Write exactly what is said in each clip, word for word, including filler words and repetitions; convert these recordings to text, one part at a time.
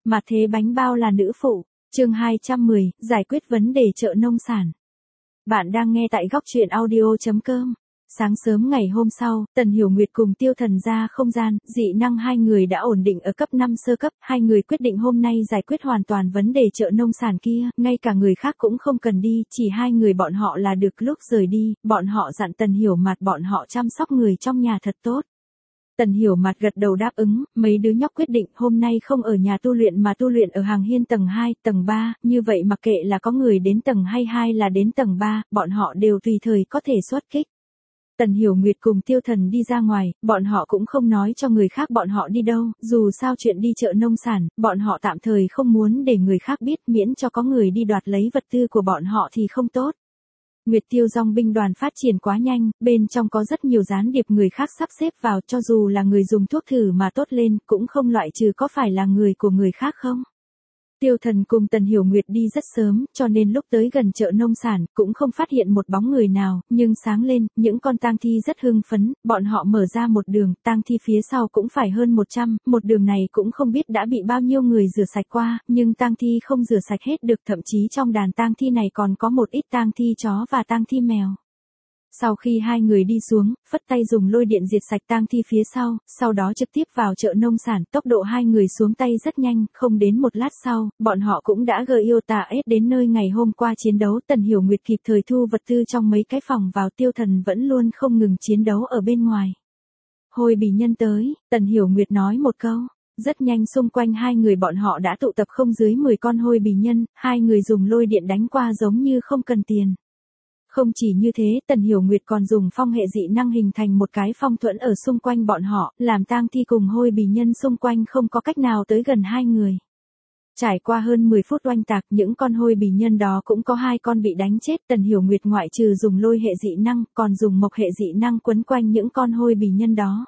Mà thế bánh bao là nữ phụ, chương hai trăm mười, giải quyết vấn đề chợ nông sản. Bạn đang nghe tại góc truyện audio chấm com. Sáng sớm ngày hôm sau, Tần Hiểu Nguyệt cùng Tiêu Thần ra không gian, dị năng hai người đã ổn định ở cấp năm sơ cấp, hai người quyết định hôm nay giải quyết hoàn toàn vấn đề chợ nông sản kia, ngay cả người khác cũng không cần đi, chỉ hai người bọn họ là được. Lúc rời đi, bọn họ dặn Tần Hiểu Mạt bọn họ chăm sóc người trong nhà thật tốt. Tần Hiểu Mạt gật đầu đáp ứng, mấy đứa nhóc quyết định hôm nay không ở nhà tu luyện mà tu luyện ở hàng hiên tầng hai, tầng ba, như vậy mặc kệ là có người đến tầng hai hay là đến tầng ba, bọn họ đều tùy thời có thể xuất kích. Tần Hiểu Nguyệt cùng Tiêu Thần đi ra ngoài, bọn họ cũng không nói cho người khác bọn họ đi đâu, dù sao chuyện đi chợ nông sản, bọn họ tạm thời không muốn để người khác biết, miễn cho có người đi đoạt lấy vật tư của bọn họ thì không tốt. Nguyệt Tiêu Dòng binh đoàn phát triển quá nhanh, bên trong có rất nhiều gián điệp người khác sắp xếp vào, cho dù là người dùng thuốc thử mà tốt lên, cũng không loại trừ có phải là người của người khác không. Tiêu Thần cùng Tần Hiểu Nguyệt đi rất sớm, cho nên lúc tới gần chợ nông sản, cũng không phát hiện một bóng người nào, nhưng sáng lên, những con tang thi rất hưng phấn, bọn họ mở ra một đường, tang thi phía sau cũng phải hơn một trăm, một đường này cũng không biết đã bị bao nhiêu người rửa sạch qua, nhưng tang thi không rửa sạch hết được, thậm chí trong đàn tang thi này còn có một ít tang thi chó và tang thi mèo. Sau khi hai người đi xuống, phất tay dùng lôi điện diệt sạch tang thi phía sau, sau đó trực tiếp vào chợ nông sản, tốc độ hai người xuống tay rất nhanh, không đến một lát sau, bọn họ cũng đã gờ yêu tà ết đến nơi ngày hôm qua chiến đấu. Tần Hiểu Nguyệt kịp thời thu vật tư trong mấy cái phòng vào, Tiêu Thần vẫn luôn không ngừng chiến đấu ở bên ngoài. Hôi bì nhân tới, Tần Hiểu Nguyệt nói một câu. Rất nhanh xung quanh hai người bọn họ đã tụ tập không dưới mười con hôi bì nhân, hai người dùng lôi điện đánh qua giống như không cần tiền. Không chỉ như thế, Tần Hiểu Nguyệt còn dùng phong hệ dị năng hình thành một cái phong thuẫn ở xung quanh bọn họ, làm tang thi cùng hôi bì nhân xung quanh không có cách nào tới gần hai người. Trải qua hơn mười phút oanh tạc, những con hôi bì nhân đó cũng có hai con bị đánh chết. Tần Hiểu Nguyệt ngoại trừ dùng lôi hệ dị năng, còn dùng mộc hệ dị năng quấn quanh những con hôi bì nhân đó.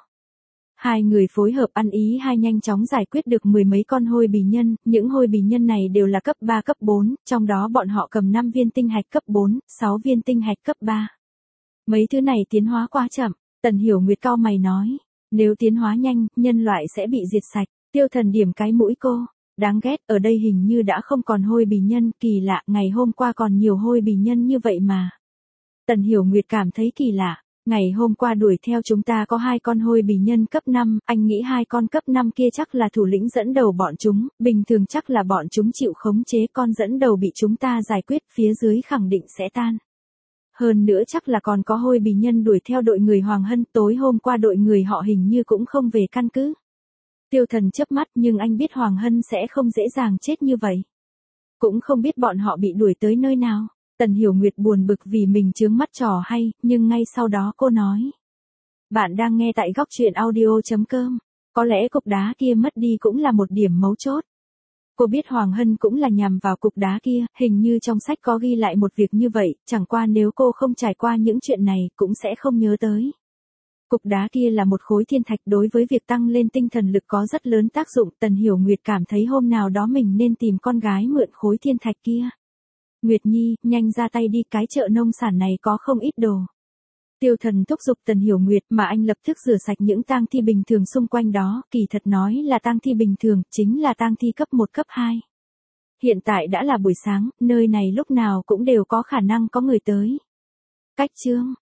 Hai người phối hợp ăn ý hai nhanh chóng giải quyết được mười mấy con hôi bì nhân, những hôi bì nhân này đều là cấp ba cấp bốn, trong đó bọn họ cầm năm viên tinh hạch cấp bốn, sáu viên tinh hạch cấp ba. Mấy thứ này tiến hóa quá chậm, Tần Hiểu Nguyệt cau mày nói, nếu tiến hóa nhanh, nhân loại sẽ bị diệt sạch. Tiêu Thần điểm cái mũi cô, đáng ghét, ở đây hình như đã không còn hôi bì nhân, kỳ lạ, ngày hôm qua còn nhiều hôi bì nhân như vậy mà. Tần Hiểu Nguyệt cảm thấy kỳ lạ. Ngày hôm qua đuổi theo chúng ta có hai con hôi bì nhân cấp năm, anh nghĩ hai con cấp năm kia chắc là thủ lĩnh dẫn đầu bọn chúng, bình thường chắc là bọn chúng chịu khống chế con dẫn đầu bị chúng ta giải quyết, phía dưới khẳng định sẽ tan. Hơn nữa chắc là còn có hôi bì nhân đuổi theo đội người Hoàng Hân, tối hôm qua đội người họ hình như cũng không về căn cứ. Tiêu Thần chớp mắt, nhưng anh biết Hoàng Hân sẽ không dễ dàng chết như vậy. Cũng không biết bọn họ bị đuổi tới nơi nào. Tần Hiểu Nguyệt buồn bực vì mình chướng mắt trò hay, nhưng ngay sau đó cô nói. Bạn đang nghe tại góc truyện audio chấm com. Có lẽ cục đá kia mất đi cũng là một điểm mấu chốt. Cô biết Hoàng Hân cũng là nhằm vào cục đá kia, hình như trong sách có ghi lại một việc như vậy, chẳng qua nếu cô không trải qua những chuyện này cũng sẽ không nhớ tới. Cục đá kia là một khối thiên thạch, đối với việc tăng lên tinh thần lực có rất lớn tác dụng. Tần Hiểu Nguyệt cảm thấy hôm nào đó mình nên tìm con gái mượn khối thiên thạch kia. Nguyệt Nhi, nhanh ra tay đi, cái chợ nông sản này có không ít đồ. Tiêu Thần thúc giục Tần Hiểu Nguyệt, mà anh lập tức rửa sạch những tang thi bình thường xung quanh đó, kỳ thật nói là tang thi bình thường, chính là tang thi cấp một cấp hai. Hiện tại đã là buổi sáng, nơi này lúc nào cũng đều có khả năng có người tới. Cách chương